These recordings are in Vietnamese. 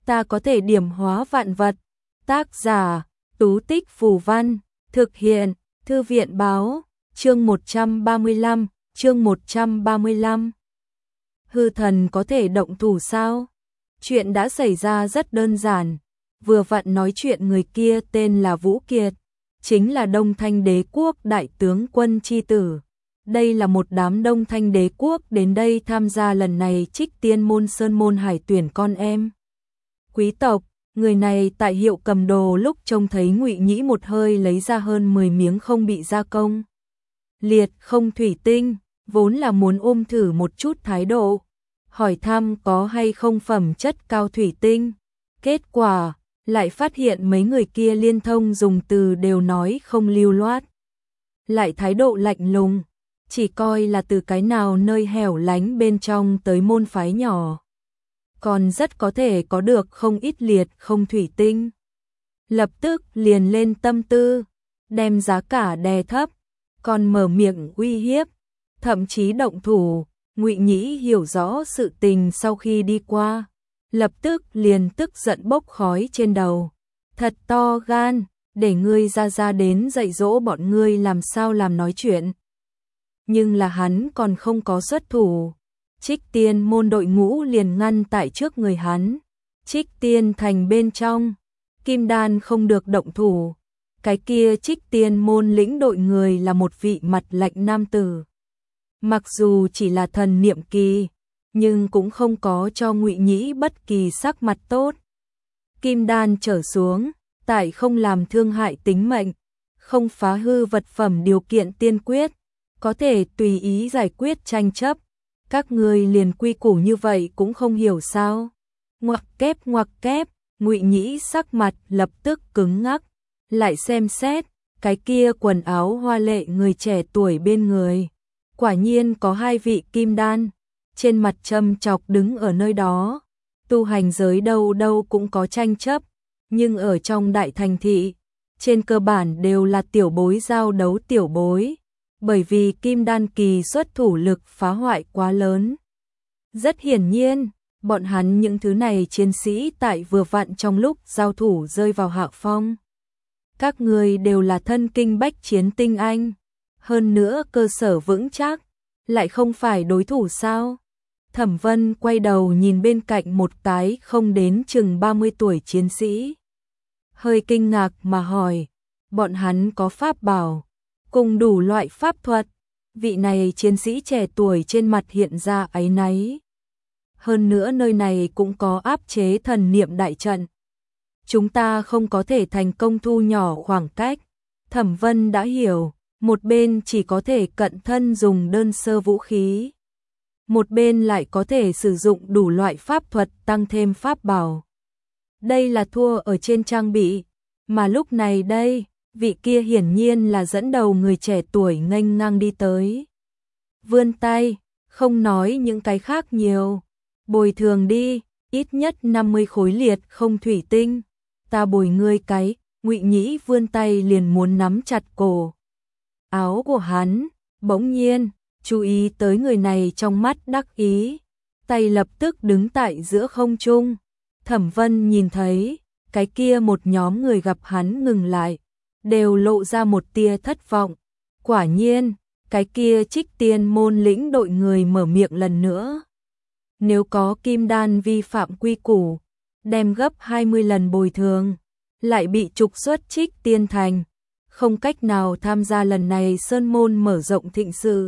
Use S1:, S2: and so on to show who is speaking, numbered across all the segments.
S1: ta có thể điểm hóa vạn vật. Tác giả, Tú Tích Phù Văn, thực hiện, Thư viện Báo, chương 135, chương 135. Hư thần có thể động thủ sao? Chuyện đã xảy ra rất đơn giản, vừa vặn nói chuyện người kia tên là Vũ Kiệt, chính là Đông Thanh Đế quốc đại tướng quân chi tử. Đây là một đám Đông Thanh Đế quốc đến đây tham gia lần này Trích Tiên môn Sơn môn hải tuyển con em quý tộc. Người này tại hiệu cầm đồ lúc trông thấy Ngụy Nhĩ một hơi lấy ra hơn 10 miếng không bị gia công liệt không thủy tinh, vốn là muốn ôm thử một chút thái độ, hỏi thăm có hay không phẩm chất cao thủy tinh. Kết quả lại phát hiện mấy người kia liên thông dùng từ đều nói không lưu loát, lại thái độ lạnh lùng, chỉ coi là từ cái nào nơi hẻo lánh bên trong tới môn phái nhỏ, còn rất có thể có được không ít liệt không thủy tinh. Lập tức liền lên tâm tư, đem giá cả đè thấp, còn mở miệng uy hiếp, thậm chí động thủ. Ngụy Nhĩ hiểu rõ sự tình sau khi đi qua, lập tức liền tức giận bốc khói trên đầu. Thật to gan, để ngươi ra đến dạy dỗ bọn ngươi làm sao làm nói chuyện. Nhưng là hắn còn không có xuất thủ, Trích Tiên môn đội ngũ liền ngăn tại trước người hắn. Trích Tiên thành bên trong, Kim Đan không được động thủ. Cái kia Trích Tiên môn lĩnh đội người là một vị mặt lạnh nam tử. Mặc dù chỉ là thần niệm kỳ, nhưng cũng không có cho Ngụy Nhĩ bất kỳ sắc mặt tốt. Kim Đan trở xuống, tại không làm thương hại tính mệnh, không phá hư vật phẩm điều kiện tiên quyết, có thể tùy ý giải quyết tranh chấp. Các ngươi liền quy củ như vậy cũng không hiểu sao? Ngoặc kép, Ngụy Nhĩ sắc mặt lập tức cứng ngắc, lại xem xét, cái kia quần áo hoa lệ người trẻ tuổi bên người. Quả nhiên có hai vị kim đan, trên mặt châm chọc đứng ở nơi đó. Tu hành giới đâu đâu cũng có tranh chấp, nhưng ở trong đại thành thị, trên cơ bản đều là tiểu bối giao đấu tiểu bối, bởi vì kim đan kỳ xuất thủ lực phá hoại quá lớn. Rất hiển nhiên, bọn hắn những thứ này chiến sĩ tại vừa vặn trong lúc giao thủ rơi vào hạ phong. Các người đều là thân kinh bách chiến tinh anh, hơn nữa cơ sở vững chắc, lại không phải đối thủ sao? Thẩm Vân quay đầu nhìn bên cạnh một cái không đến chừng 30 tuổi chiến sĩ, hơi kinh ngạc mà hỏi, bọn hắn có pháp bảo, cùng đủ loại pháp thuật. Vị này chiến sĩ trẻ tuổi trên mặt hiện ra áy náy. Hơn nữa nơi này cũng có áp chế thần niệm đại trận. Chúng ta không có thể thành công thu nhỏ khoảng cách. Thẩm Vân đã hiểu, một bên chỉ có thể cận thân dùng đơn sơ vũ khí, một bên lại có thể sử dụng đủ loại pháp thuật tăng thêm pháp bảo. Đây là thua ở trên trang bị, mà lúc này đây, vị kia hiển nhiên là dẫn đầu người trẻ tuổi nghênh ngang đi tới. Vươn tay, không nói những cái khác nhiều, bồi thường đi, ít nhất 50 khối liệt không thủy tinh, ta bồi ngươi cái. Ngụy Nhĩ vươn tay liền muốn nắm chặt cổ áo của hắn, bỗng nhiên chú ý tới người này trong mắt đắc ý, tay lập tức đứng tại giữa không trung. Thẩm Vân nhìn thấy, cái kia một nhóm người gặp hắn ngừng lại, đều lộ ra một tia thất vọng. Quả nhiên, cái kia Trích Tiên môn lĩnh đội người mở miệng lần nữa. Nếu có kim đan vi phạm quy củ, đem gấp 20 lần bồi thường, lại bị trục xuất Trích Tiên thành, không cách nào tham gia lần này sơn môn mở rộng thịnh sự.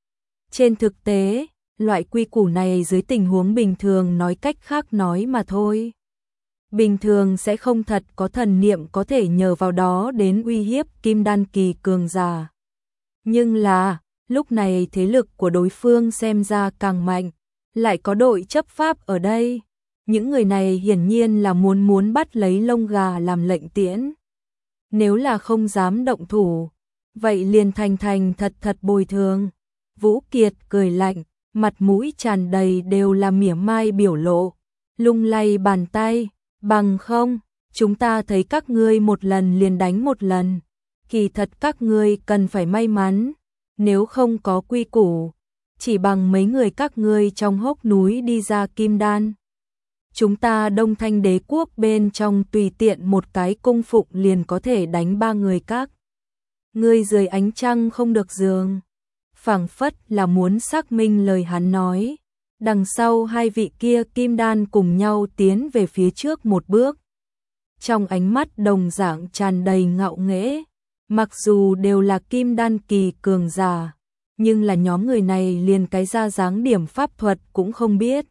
S1: Trên thực tế, loại quy củ này dưới tình huống bình thường nói cách khác nói mà thôi. Bình thường sẽ không thật có thần niệm có thể nhờ vào đó đến uy hiếp kim đan kỳ cường giả. Nhưng là, lúc này thế lực của đối phương xem ra càng mạnh, lại có đội chấp pháp ở đây. Những người này hiển nhiên là muốn bắt lấy lông gà làm lệnh tiễn. Nếu là không dám động thủ, vậy liền thành thật bồi thường. Vũ Kiệt cười lạnh, mặt mũi tràn đầy đều là mỉa mai biểu lộ, lung lay bàn tay, bằng không, chúng ta thấy các ngươi một lần liền đánh một lần. Kỳ thật các ngươi cần phải may mắn, nếu không có quy củ, chỉ bằng mấy người các ngươi trong hốc núi đi ra kim đan. chúng ta Đông Thanh đế quốc bên trong tùy tiện một cái cung phụng liền có thể đánh 3 người các. Ngươi dưới ánh trăng không được giường. Phảng phất là muốn xác minh lời hắn nói. Đằng sau hai vị kia kim đan cùng nhau tiến về phía trước một bước. Trong ánh mắt đồng dạng tràn đầy ngạo nghễ. Mặc dù đều là kim đan kỳ cường giả, nhưng là nhóm người này liền cái ra dáng điểm pháp thuật cũng không biết.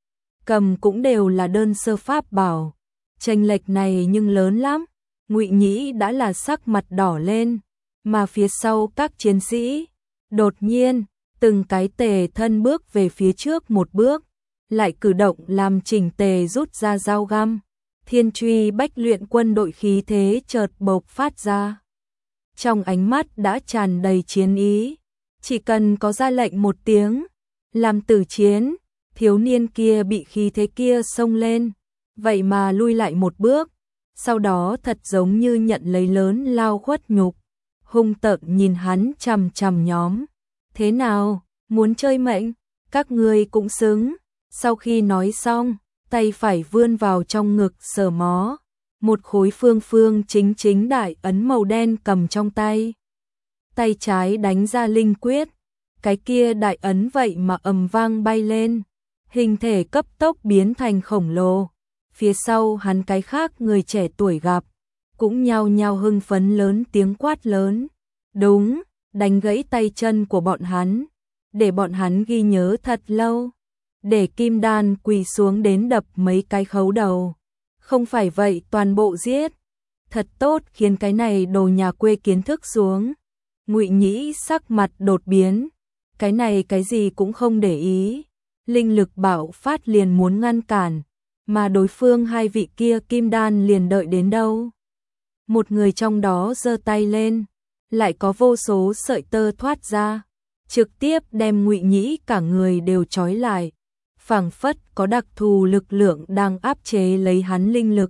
S1: Cầm cũng đều là đơn sơ pháp bảo. Chênh lệch này nhưng lớn lắm. Ngụy Nhĩ đã là sắc mặt đỏ lên, mà phía sau các chiến sĩ, đột nhiên, từng cái tề thân bước về phía trước một bước, lại cử động làm chỉnh tề rút ra dao găm. Thiên truy bách luyện quân đội khí thế chợt bộc phát ra. Trong ánh mắt đã tràn đầy chiến ý, chỉ cần có ra lệnh một tiếng, làm tử chiến, thiếu niên kia bị khí thế kia xông lên, vậy mà lui lại một bước, sau đó thật giống như nhận lấy lớn lao khuất nhục, hung tợn nhìn hắn chằm chằm nhóm. Thế nào, muốn chơi mệnh, các ngươi cũng xứng. Sau khi nói xong, tay phải vươn vào trong ngực sờ mó, một khối phương phương chính chính đại ấn màu đen cầm trong tay. Tay trái đánh ra linh quyết, cái kia đại ấn vậy mà ầm vang bay lên, hình thể cấp tốc biến thành khổng lồ. Phía sau hắn cái khác người trẻ tuổi gặp, cũng nhao nhao hưng phấn lớn tiếng quát lớn. Đúng, đánh gãy tay chân của bọn hắn, để bọn hắn ghi nhớ thật lâu. Để kim đan quỳ xuống đến đập mấy cái khấu đầu. Không phải vậy toàn bộ giết. Thật tốt khiến cái này đồ nhà quê kiến thức xuống. Ngụy Nhĩ sắc mặt đột biến. Cái này cái gì cũng không để ý. Linh lực bạo phát liền muốn ngăn cản. Mà đối phương hai vị kia kim đan liền đợi đến đâu. Một người trong đó giơ tay lên. Lại có vô số sợi tơ thoát ra. Trực tiếp đem Ngụy Nhĩ cả người đều trói lại. Phảng phất có đặc thù lực lượng đang áp chế lấy hắn linh lực.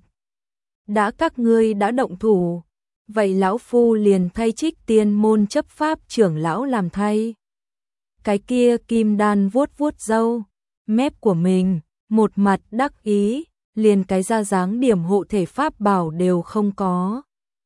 S1: Đã các ngươi đã động thủ, vậy lão phu liền thay Trích Tiên môn chấp pháp trưởng lão làm thay. Cái kia kim đan vuốt vuốt râu, mép của mình, một mặt đắc ý, liền cái ra dáng điểm hộ thể pháp bảo đều không có.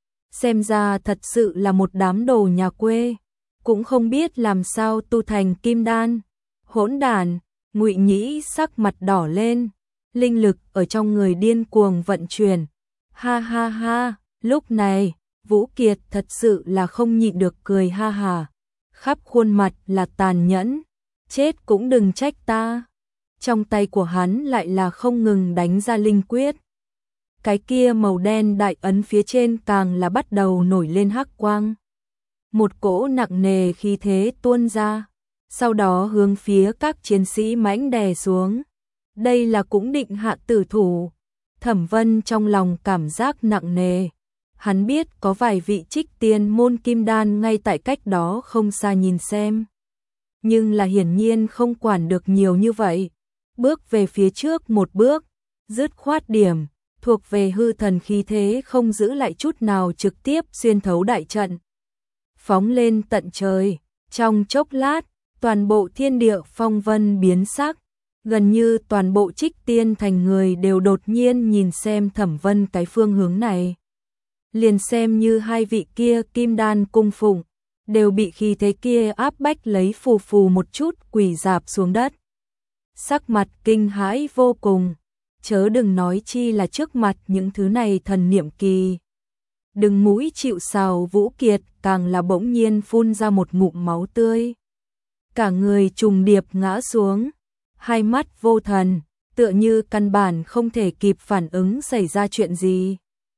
S1: Xem ra thật sự là một đám đồ nhà quê, cũng không biết làm sao tu thành kim đan. Hỗn đản. Ngụy Nhĩ sắc mặt đỏ lên, linh lực ở trong người điên cuồng vận chuyển. Ha ha ha, lúc này, Vũ Kiệt thật sự là không nhịn được cười ha ha. Khắp khuôn mặt là tàn nhẫn, chết cũng đừng trách ta. Trong tay của hắn lại là không ngừng đánh ra linh quyết. Cái kia màu đen đại ấn phía trên càng là bắt đầu nổi lên hắc quang. Một cỗ nặng nề khí thế tuôn ra. Sau đó hướng phía các chiến sĩ mãnh đè xuống. Đây là cũng định hạ tử thủ. Thẩm Vân trong lòng cảm giác nặng nề. Hắn biết có vài vị Trích Tiên môn kim đan ngay tại cách đó không xa nhìn xem. Nhưng là hiển nhiên không quản được nhiều như vậy. Bước về phía trước một bước, dứt khoát điểm, thuộc về hư thần khí thế không giữ lại chút nào trực tiếp xuyên thấu đại trận. Phóng lên tận trời, trong chốc lát, toàn bộ thiên địa phong vân biến sắc, gần như toàn bộ Trích Tiên thành người đều đột nhiên nhìn xem Thẩm Vân cái phương hướng này. Liền xem như hai vị kia kim đan cung phụng, đều bị khí thế kia áp bách lấy phù phù một chút quỳ rạp xuống đất. Sắc mặt kinh hãi vô cùng, chớ đừng nói chi là trước mặt những thứ này thần niệm kỳ. Đừng mũi chịu sào Vũ Kiệt càng là bỗng nhiên phun ra một ngụm máu tươi. Cả người trùng điệp ngã xuống, hai mắt vô thần, tựa như căn bản không thể kịp phản ứng xảy ra chuyện gì.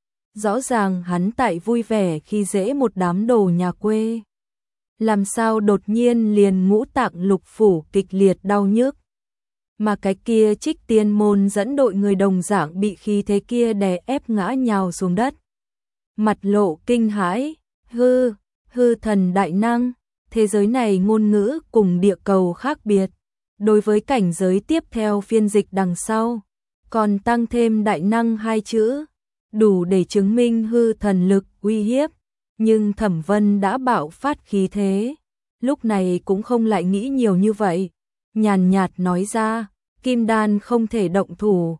S1: Rõ ràng hắn tại vui vẻ khi dễ một đám đồ nhà quê. Làm sao đột nhiên liền ngũ tạng lục phủ kịch liệt đau nhức. Mà cái kia Trích Tiên môn dẫn đội người đồng dạng bị khí thế kia đè ép ngã nhào xuống đất. Mặt lộ kinh hãi, hư thần đại năng. Thế giới này ngôn ngữ cùng địa cầu khác biệt. Đối với cảnh giới tiếp theo phiên dịch đằng sau, còn tăng thêm đại năng hai chữ, đủ để chứng minh hư thần lực uy hiếp. Nhưng Thẩm Vân đã bạo phát khí thế, lúc này cũng không lại nghĩ nhiều như vậy. Nhàn nhạt nói ra, kim đan không thể động thủ,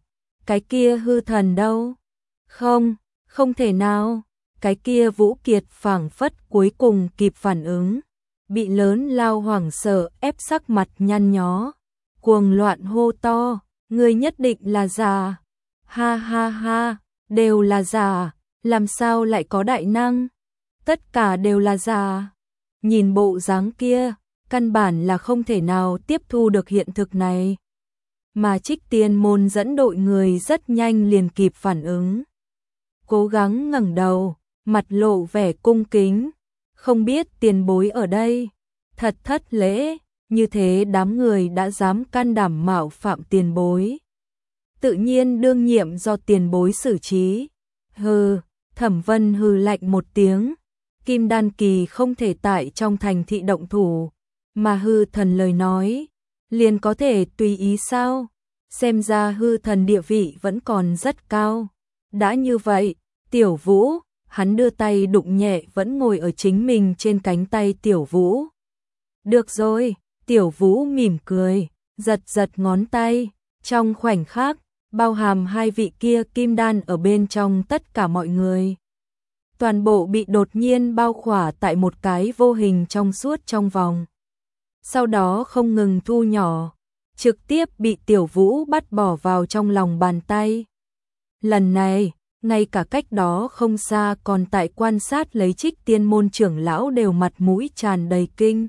S1: cái kia hư thần đâu? Không, không thể nào. Cái kia Vũ Kiệt phảng phất cuối cùng kịp phản ứng, bị lớn lao hoảng sợ ép sắc mặt nhăn nhó, cuồng loạn hô to, ngươi nhất định là giả. Ha ha ha, đều là giả, làm sao lại có đại năng? Tất cả đều là giả. Nhìn bộ dáng kia, căn bản là không thể nào tiếp thu được hiện thực này. Mà Trích Tiên Môn dẫn đội người rất nhanh liền kịp phản ứng. Cố gắng ngẩng đầu, mặt lộ vẻ cung kính, không biết tiền bối ở đây. Thật thất lễ, như thế đám người đã dám can đảm mạo phạm tiền bối. Tự nhiên đương nhiệm do tiền bối xử trí. Hừ, Thẩm Vân hừ lạnh một tiếng. Kim Đan kỳ không thể tại trong thành thị động thủ, mà hư thần lời nói, liền có thể tùy ý sao? Xem ra hư thần địa vị vẫn còn rất cao. Đã như vậy, Tiểu Vũ, hắn đưa tay đụng nhẹ vẫn ngồi ở chính mình trên cánh tay Tiểu Vũ. Được rồi, Tiểu Vũ mỉm cười, giật giật ngón tay, trong khoảnh khắc, bao hàm hai vị kia kim đan ở bên trong tất cả mọi người. Toàn bộ bị đột nhiên bao khỏa tại một cái vô hình trong suốt trong vòng. Sau đó không ngừng thu nhỏ, trực tiếp bị Tiểu Vũ bắt bỏ vào trong lòng bàn tay. Lần này, ngay cả cách đó không xa còn tại quan sát lấy Trích Tiên Môn trưởng lão đều mặt mũi tràn đầy kinh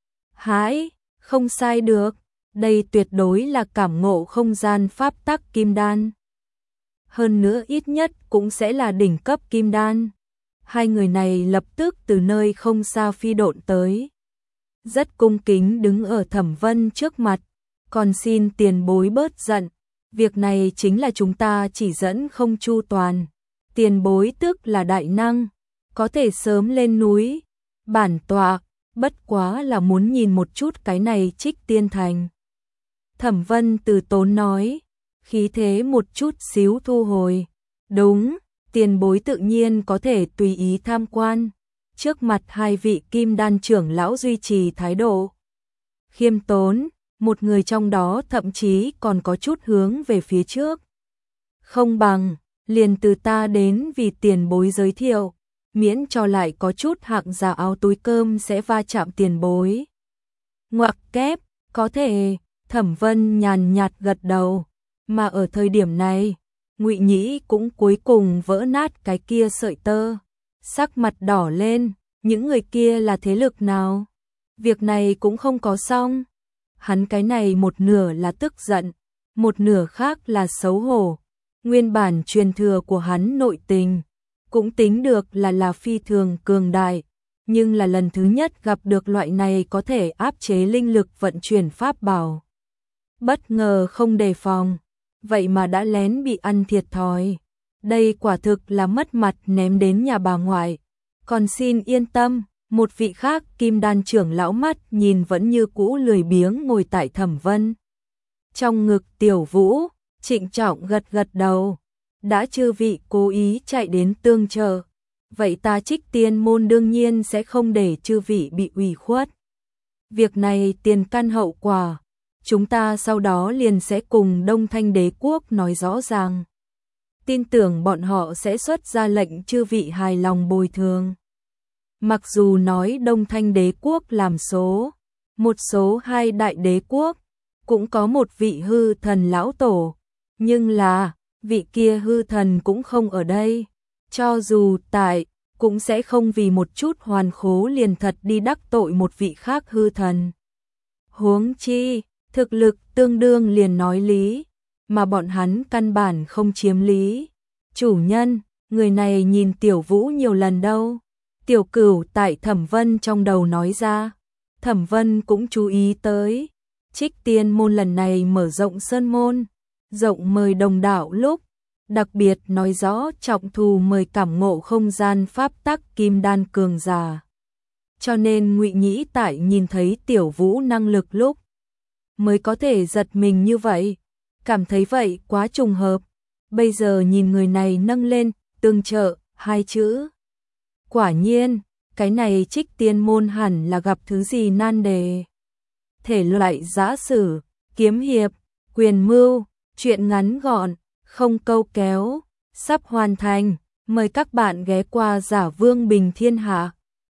S1: hãi, không sai được, đây tuyệt đối là cảm ngộ không gian pháp tắc kim đan. Hơn nữa ít nhất cũng sẽ là đỉnh cấp kim đan. Hai người này lập tức từ nơi không xa phi độn tới. Rất cung kính đứng ở Thẩm Vân trước mặt, còn xin tiền bối bớt giận. Việc này chính là chúng ta chỉ dẫn không chu toàn. Tiền bối tức là đại năng, có thể sớm lên núi. Bản tọa, bất quá là muốn nhìn một chút cái này Trích Tiên Thành. Thẩm Vân từ tốn nói, khí thế một chút xíu thu hồi. Đúng, tiền bối tự nhiên có thể tùy ý tham quan. Trước mặt hai vị kim đan trưởng lão duy trì thái độ khiêm tốn, một người trong đó thậm chí còn có chút hướng về phía trước. Không bằng, liền từ ta đến vì tiền bối giới thiệu, miễn cho lại có chút hạng giả áo túi cơm sẽ va chạm tiền bối. Ngoặc kép, có thể, Thẩm Vân nhàn nhạt gật đầu, mà ở thời điểm này, Ngụy Nhĩ cũng cuối cùng vỡ nát cái kia sợi tơ, sắc mặt đỏ lên, những người kia là thế lực nào? Việc này cũng không có xong. Hắn cái này một nửa là tức giận, một nửa khác là xấu hổ. Nguyên bản truyền thừa của hắn nội tình, cũng tính được là phi thường cường đại, nhưng là lần thứ nhất gặp được loại này có thể áp chế linh lực vận chuyển pháp bảo. Bất ngờ không đề phòng, vậy mà đã lén bị ăn thiệt thòi. Đây quả thực là mất mặt ném đến nhà bà ngoại. Còn xin yên tâm, một vị khác kim đan trưởng lão mắt nhìn vẫn như cũ lười biếng ngồi tại Thẩm Vân. Trong ngực Tiểu Vũ, trịnh trọng gật gật đầu. Đã chư vị cố ý chạy đến tương trợ, vậy ta Trích Tiên Môn đương nhiên sẽ không để chư vị bị ủy khuất. Việc này tiền căn hậu quả, chúng ta sau đó liền sẽ cùng Đông Thanh Đế Quốc nói rõ ràng. Tin tưởng bọn họ sẽ xuất ra lệnh chư vị hài lòng bồi thường. Mặc dù nói Đông Thanh Đế Quốc làm một số hai đại đế quốc, cũng có một vị hư thần lão tổ, nhưng là, vị kia hư thần cũng không ở đây. Cho dù tại, cũng sẽ không vì một chút hoàn khố liền thật đi đắc tội một vị khác hư thần. Huống chi, thực lực tương đương liền nói lý, mà bọn hắn căn bản không chiếm lý. Chủ nhân, người này nhìn Tiểu Vũ nhiều lần đâu. Tiểu Cửu tại Thẩm Vân trong đầu nói ra. Thẩm Vân cũng chú ý tới. Trích Tiên Môn lần này mở rộng sơn môn, rộng mời đồng đạo lúc, đặc biệt nói rõ trọng thù mời cảm ngộ không gian pháp tắc kim đan cường giả. Cho nên Ngụy Nhĩ tại nhìn thấy Tiểu Vũ năng lực lúc, mới có thể giật mình như vậy, cảm thấy vậy quá trùng hợp. Bây giờ nhìn người này nâng lên, tương trợ, hai chữ. Quả nhiên, cái này Trích Tiên Môn hẳn là gặp thứ gì nan đề. Thể loại giã sử, kiếm hiệp, quyền mưu, truyện ngắn gọn, không câu kéo, sắp hoàn thành. Mời các bạn ghé qua Giả Vương Bình Thiên Hạ.